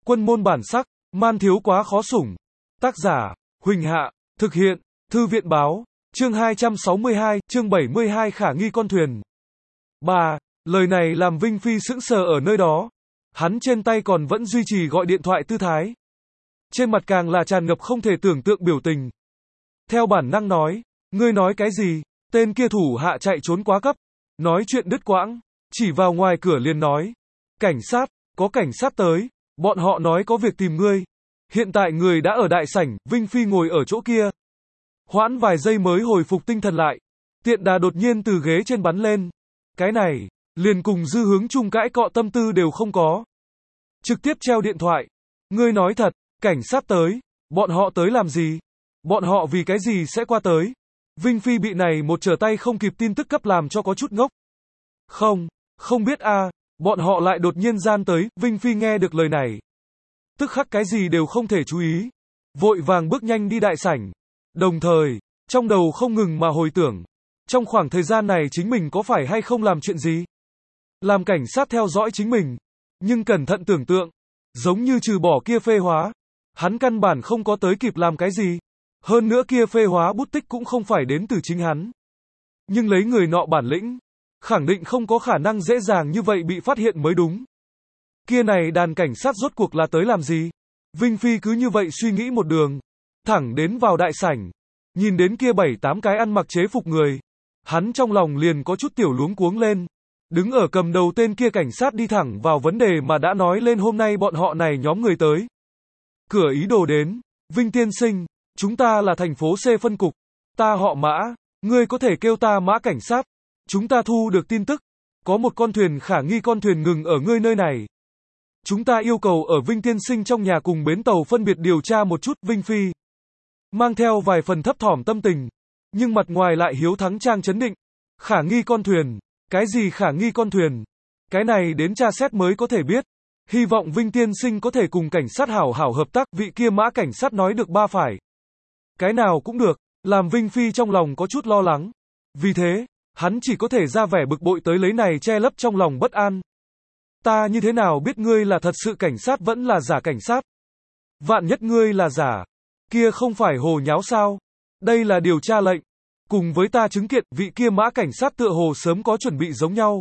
Quân môn bản sắc, man thiếu quá khó sủng. Tác giả, Huỳnh Hạ, thực hiện, Thư viện báo, chương 262, chương 72 khả nghi con thuyền. 3. Lời này làm Vinh Phi sững sờ ở nơi đó. Hắn trên tay còn vẫn duy trì gọi điện thoại tư thái. Trên mặt càng là tràn ngập không thể tưởng tượng biểu tình. Theo bản năng nói, ngươi nói cái gì? Tên kia thủ hạ chạy trốn quá cấp. Nói chuyện đứt quãng, chỉ vào ngoài cửa liền nói. Cảnh sát, có cảnh sát tới, bọn họ nói có việc tìm ngươi. Hiện tại người đã ở đại sảnh, Vinh Phi ngồi ở chỗ kia. Hoãn vài giây mới hồi phục tinh thần lại. Tiện đà đột nhiên từ ghế trên bắn lên. Cái này, liền cùng Dư Hướng Trung cãi cọ tâm tư đều không có. Trực tiếp treo điện thoại. Ngươi nói thật, cảnh sát tới, bọn họ tới làm gì? Bọn họ vì cái gì sẽ qua tới? Vinh Phi bị này một trở tay không kịp tin tức cấp làm cho có chút ngốc. Không biết a, bọn họ lại đột nhiên gian tới, Vinh Phi nghe được lời này. Tức khắc cái gì đều không thể chú ý. Vội vàng bước nhanh đi đại sảnh. Đồng thời, trong đầu không ngừng mà hồi tưởng. Trong khoảng thời gian này chính mình có phải hay không làm chuyện gì? Làm cảnh sát theo dõi chính mình. Nhưng cẩn thận tưởng tượng. Giống như trừ bỏ kia phê hóa. Hắn căn bản không có tới kịp làm cái gì. Hơn nữa kia phê hóa bút tích cũng không phải đến từ chính hắn. Nhưng lấy người nọ bản lĩnh. Khẳng định không có khả năng dễ dàng như vậy bị phát hiện mới đúng. Kia này đàn cảnh sát rốt cuộc là tới làm gì? Vinh Phi cứ như vậy suy nghĩ một đường. Thẳng đến vào đại sảnh. Nhìn đến kia 7-8 cái ăn mặc chế phục người. Hắn trong lòng liền có chút tiểu luống cuống lên. Đứng ở cầm đầu tên kia cảnh sát đi thẳng vào vấn đề mà đã nói lên hôm nay bọn họ này nhóm người tới. Cửa ý đồ đến. Vinh tiên sinh, chúng ta là thành phố C phân cục. Ta họ Mã, ngươi có thể kêu ta Mã cảnh sát. Chúng ta thu được tin tức. Có một con thuyền khả nghi con thuyền ngừng ở ngươi nơi này. Chúng ta yêu cầu ở Vinh tiên sinh trong nhà cùng bến tàu phân biệt điều tra một chút. Vinh Phi mang theo vài phần thấp thỏm tâm tình, nhưng mặt ngoài lại hiếu thắng trang chấn định. Khả nghi con thuyền? Cái gì khả nghi con thuyền? Cái này đến tra xét mới có thể biết. Hy vọng Vinh tiên sinh có thể cùng cảnh sát hảo hảo hợp tác. Vị kia Mã cảnh sát nói được ba phải. Cái nào cũng được, làm Vinh Phi trong lòng có chút lo lắng. Vì thế, hắn chỉ có thể ra vẻ bực bội tới lấy này che lấp trong lòng bất an. Ta như thế nào biết ngươi là thật sự cảnh sát vẫn là giả cảnh sát? Vạn nhất ngươi là giả, kia không phải hồ nháo sao? Đây là điều tra lệnh. Cùng với ta chứng kiện, vị kia Mã cảnh sát tựa hồ sớm có chuẩn bị giống nhau.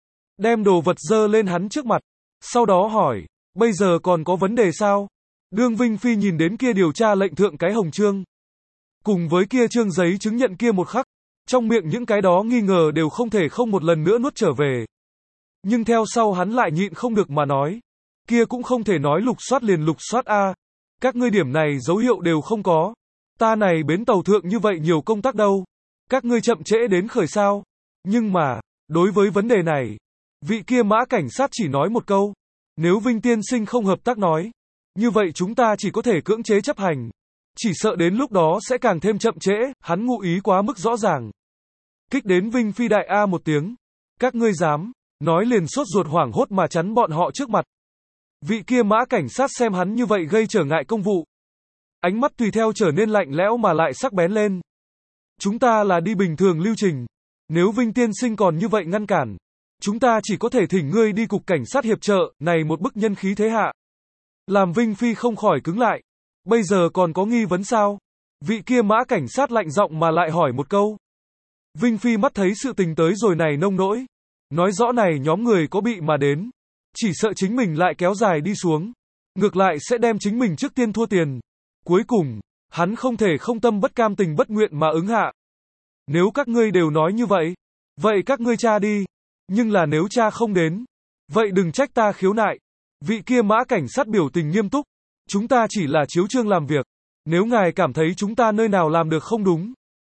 Đem đồ vật dơ lên hắn trước mặt. Sau đó hỏi, bây giờ còn có vấn đề sao? Đương Vinh Phi nhìn đến kia điều tra lệnh thượng cái hồng chương. Cùng với kia trương giấy chứng nhận kia một khắc. Trong miệng những cái đó nghi ngờ đều không thể không một lần nữa nuốt trở về. Nhưng theo sau hắn lại nhịn không được mà nói. Kia cũng không thể nói lục soát liền lục soát a. Các ngươi điểm này dấu hiệu đều không có. Ta này bến tàu thượng như vậy nhiều công tác đâu. Các ngươi chậm trễ đến khởi sao. Nhưng mà, đối với vấn đề này, vị kia Mã cảnh sát chỉ nói một câu. Nếu Vinh tiên sinh không hợp tác nói, như vậy chúng ta chỉ có thể cưỡng chế chấp hành. Chỉ sợ đến lúc đó sẽ càng thêm chậm trễ, hắn ngụ ý quá mức rõ ràng. Kích đến Vinh Phi đại a một tiếng. Các ngươi dám, nói liền sốt ruột hoảng hốt mà chắn bọn họ trước mặt. Vị kia Mã cảnh sát xem hắn như vậy gây trở ngại công vụ. Ánh mắt tùy theo trở nên lạnh lẽo mà lại sắc bén lên. Chúng ta là đi bình thường lưu trình. Nếu Vinh tiên sinh còn như vậy ngăn cản, chúng ta chỉ có thể thỉnh ngươi đi cục cảnh sát hiệp trợ, này một bức nhân khí thế hạ. Làm Vinh Phi không khỏi cứng lại. Bây giờ còn có nghi vấn sao? Vị kia Mã cảnh sát lạnh giọng mà lại hỏi một câu. Vinh Phi mắt thấy sự tình tới rồi này nông nỗi. Nói rõ này nhóm người có bị mà đến. Chỉ sợ chính mình lại kéo dài đi xuống. Ngược lại sẽ đem chính mình trước tiên thua tiền. Cuối cùng, hắn không thể không tâm bất cam tình bất nguyện mà ứng hạ. Nếu các ngươi đều nói như vậy, vậy các ngươi tra đi. Nhưng là nếu tra không đến, vậy đừng trách ta khiếu nại. Vị kia Mã cảnh sát biểu tình nghiêm túc. Chúng ta chỉ là chiếu chương làm việc. Nếu ngài cảm thấy chúng ta nơi nào làm được không đúng,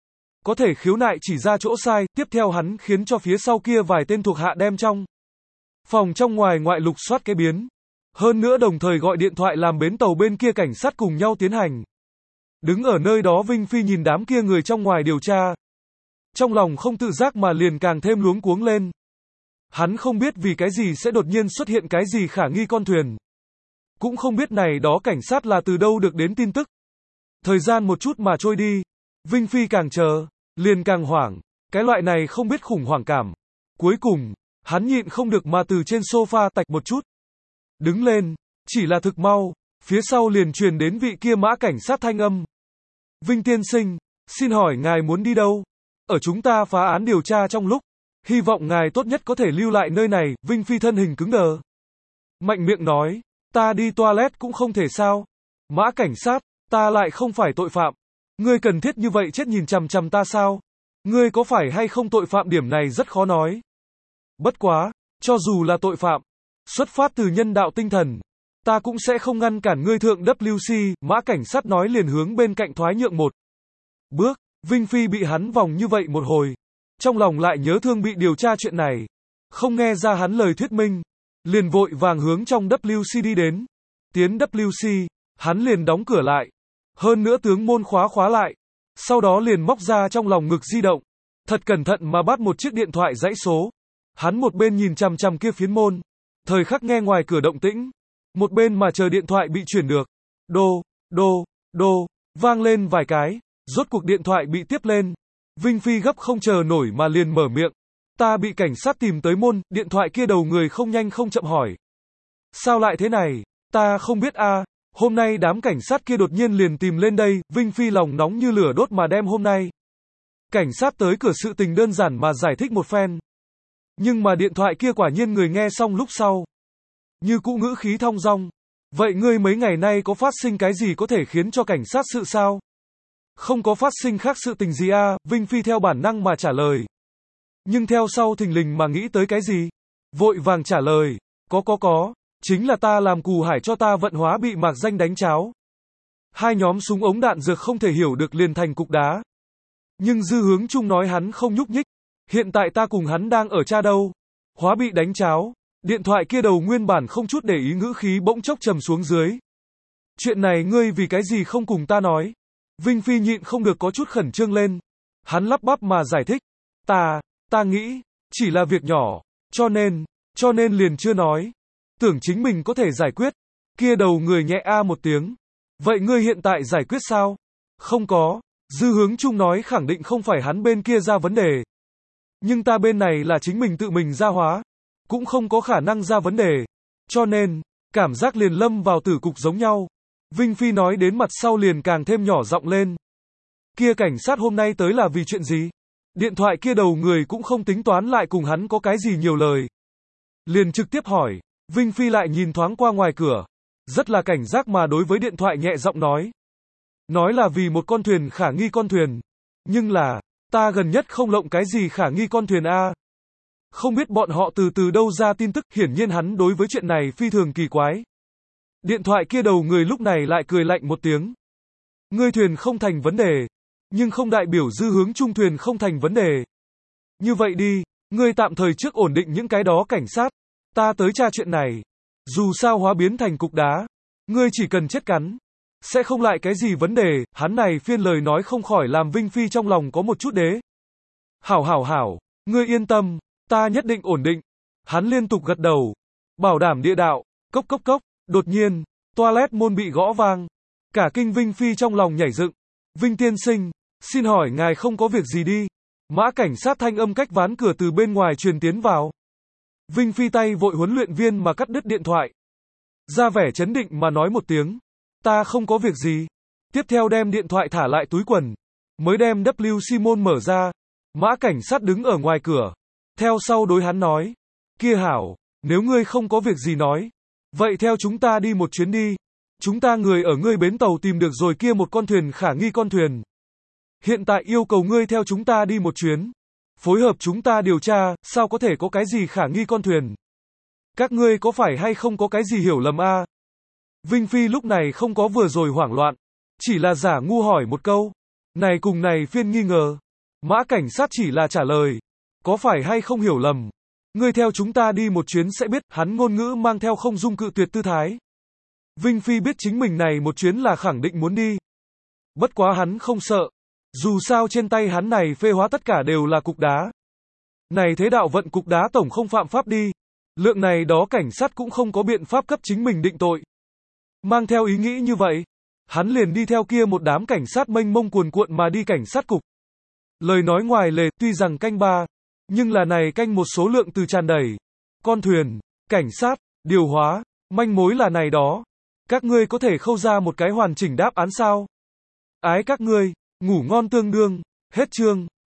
có thể khiếu nại chỉ ra chỗ sai. Tiếp theo hắn khiến cho phía sau kia vài tên thuộc hạ đem trong phòng trong ngoài ngoại lục soát cái biến. Hơn nữa đồng thời gọi điện thoại làm bến tàu bên kia cảnh sát cùng nhau tiến hành. Đứng ở nơi đó Vinh Phi nhìn đám kia người trong ngoài điều tra. Trong lòng không tự giác mà liền càng thêm luống cuống lên. Hắn không biết vì cái gì sẽ đột nhiên xuất hiện cái gì khả nghi con thuyền. Cũng không biết này đó cảnh sát là từ đâu được đến tin tức. Thời gian một chút mà trôi đi. Vinh Phi càng chờ, liền càng hoảng. Cái loại này không biết khủng hoảng cảm. Cuối cùng, hắn nhịn không được mà từ trên sofa tạch một chút. Đứng lên, Chỉ là thực mau, phía sau liền truyền đến vị kia mã cảnh sát thanh âm. Vinh tiên sinh, xin hỏi ngài muốn đi đâu? Ở chúng ta phá án điều tra trong lúc, hy vọng ngài tốt nhất có thể lưu lại nơi này. Vinh Phi thân hình cứng đờ. Mạnh miệng nói, ta đi toilet cũng không thể sao? Mã cảnh sát, ta lại không phải tội phạm. Ngươi cần thiết như vậy chết nhìn chằm chằm ta sao? Ngươi có phải hay không tội phạm, điểm này rất khó nói. Bất quá, cho dù là tội phạm, xuất phát từ nhân đạo tinh thần, ta cũng sẽ không ngăn cản ngươi thượng WC. Mã cảnh sát nói liền hướng bên cạnh thoái nhượng một bước. Vinh Phi bị hắn vòng như vậy một hồi, trong lòng lại nhớ thương bị điều tra chuyện này, không nghe ra hắn lời thuyết minh, liền vội vàng hướng trong WC đi đến. Tiến WC, hắn liền đóng cửa lại, hơn nữa tướng môn khóa lại, sau đó liền móc ra trong lòng ngực di động, thật cẩn thận mà bắt một chiếc điện thoại dãy số. Hắn một bên nhìn chằm chằm kia phiến môn, thời khắc nghe ngoài cửa động tĩnh, một bên mà chờ điện thoại bị chuyển được. Đô, vang lên vài cái, rốt cuộc điện thoại bị tiếp lên. Vinh Phi gấp không chờ nổi mà liền mở miệng. Ta bị cảnh sát tìm tới môn. Điện thoại kia đầu người không nhanh không chậm hỏi. Sao lại thế này? Ta không biết a. Hôm nay đám cảnh sát kia đột nhiên liền tìm lên đây. Vinh Phi lòng nóng như lửa đốt mà đem hôm nay cảnh sát tới cửa sự tình đơn giản mà giải thích một phen. Nhưng mà điện thoại kia quả nhiên người nghe xong lúc sau, như cũ ngữ khí thong dong. Vậy ngươi mấy ngày nay có phát sinh cái gì có thể khiến cho cảnh sát sự sao? Không có phát sinh khác sự tình gì a. Vinh Phi theo bản năng mà trả lời. Nhưng theo sau thình lình mà nghĩ tới cái gì, vội vàng trả lời, có, chính là ta làm Cù Hải cho ta vận hóa bị Mạc Danh đánh cháo. Hai nhóm súng ống đạn dược không thể hiểu được liền thành cục đá. Nhưng Dư Hướng Trung nói hắn không nhúc nhích, hiện tại ta cùng hắn đang ở cha đâu. Hóa bị đánh cháo. Điện thoại kia đầu nguyên bản không chút để ý ngữ khí bỗng chốc trầm xuống dưới. Chuyện này ngươi vì cái gì không cùng ta nói? Vinh Phi nhịn không được có chút khẩn trương lên. Hắn lắp bắp mà giải thích. Ta nghĩ, chỉ là việc nhỏ, cho nên liền chưa nói. Tưởng chính mình có thể giải quyết. Kia đầu người nhẹ a một tiếng. Vậy ngươi hiện tại giải quyết sao? Không có. Dư Hướng Trung nói khẳng định không phải hắn bên kia ra vấn đề. Nhưng ta bên này là chính mình tự mình ra hóa, cũng không có khả năng ra vấn đề. Cho nên, cảm giác liền lâm vào tử cục giống nhau. Vinh Phi nói đến mặt sau liền càng thêm nhỏ giọng lên. Kia cảnh sát hôm nay tới là vì chuyện gì? Điện thoại kia đầu người cũng không tính toán lại cùng hắn có cái gì nhiều lời. Liền trực tiếp hỏi. Vinh Phi lại nhìn thoáng qua ngoài cửa, rất là cảnh giác mà đối với điện thoại nhẹ giọng nói. Nói là vì một con thuyền khả nghi con thuyền. Nhưng là, ta gần nhất không lộng cái gì khả nghi con thuyền a. Không biết bọn họ từ đâu ra tin tức, hiển nhiên hắn đối với chuyện này phi thường kỳ quái. Điện thoại kia đầu người lúc này lại cười lạnh một tiếng. Ngươi thuyền không thành vấn đề, nhưng không đại biểu Dư Hướng Trung thuyền không thành vấn đề. Như vậy đi, ngươi tạm thời trước ổn định những cái đó cảnh sát, ta tới tra chuyện này. Dù sao hóa biến thành cục đá, ngươi chỉ cần chết cắn, sẽ không lại cái gì vấn đề. Hắn này phiên lời nói không khỏi làm Vinh Phi trong lòng có một chút đế. Hảo, ngươi yên tâm, ta nhất định ổn định. Hắn liên tục gật đầu, bảo đảm địa đạo. Cốc. Đột nhiên, toilet môn bị gõ vang. Cả kinh Vinh Phi trong lòng nhảy dựng. Vinh tiên sinh, xin hỏi ngài không có việc gì đi? Mã cảnh sát thanh âm cách ván cửa từ bên ngoài truyền tiến vào. Vinh Phi tay vội huấn luyện viên mà cắt đứt điện thoại. Ra vẻ chấn định mà nói một tiếng. Ta không có việc gì. Tiếp theo đem điện thoại thả lại túi quần. Mới đem WC môn mở ra. Mã cảnh sát đứng ở ngoài cửa. Theo sau đối hắn nói. Kia hảo, nếu ngươi không có việc gì nói. Vậy theo chúng ta đi một chuyến đi. Chúng ta người ở ngươi bến tàu tìm được rồi kia một con thuyền khả nghi con thuyền. Hiện tại yêu cầu ngươi theo chúng ta đi một chuyến. Phối hợp chúng ta điều tra, sao có thể có cái gì khả nghi con thuyền. Các ngươi có phải hay không có cái gì hiểu lầm a? Vinh Phi lúc này không có vừa rồi hoảng loạn. Chỉ là giả ngu hỏi một câu. Này cùng này phiên nghi ngờ. Mã cảnh sát chỉ là trả lời. Có phải hay không hiểu lầm. Ngươi theo chúng ta đi một chuyến sẽ biết. Hắn ngôn ngữ mang theo không dung cự tuyệt tư thái. Vinh Phi biết chính mình này một chuyến là khẳng định muốn đi. Bất quá hắn không sợ. Dù sao trên tay hắn này phê hóa tất cả đều là cục đá. Này thế đạo vận cục đá tổng không phạm pháp đi. Lượng này đó cảnh sát cũng không có biện pháp cấp chính mình định tội. Mang theo ý nghĩ như vậy, hắn liền đi theo kia một đám cảnh sát mênh mông cuồn cuộn mà đi cảnh sát cục. Lời nói ngoài lề, tuy rằng canh ba, nhưng là này canh một số lượng từ tràn đầy. Con thuyền, cảnh sát, điều hóa, Manh mối là này đó. Các ngươi có thể khâu ra một cái hoàn chỉnh đáp án sao? Ái các ngươi, ngủ ngon tương đương, hết chương.